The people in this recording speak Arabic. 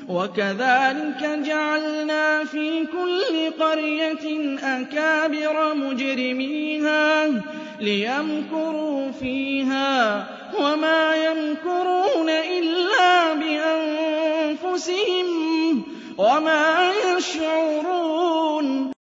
وَكَذَٰلِكَ جَعَلْنَا فِي كُلِّ قَرْيَةٍ أَكَابِرَ مُجْرِمِيهَا لِيَمْكُرُوا فِيهَا ۖ وَمَا يَمْكُرُونَ إِلَّا بِأَنفُسِهِمْ وَمَا يَشْعُرُونَ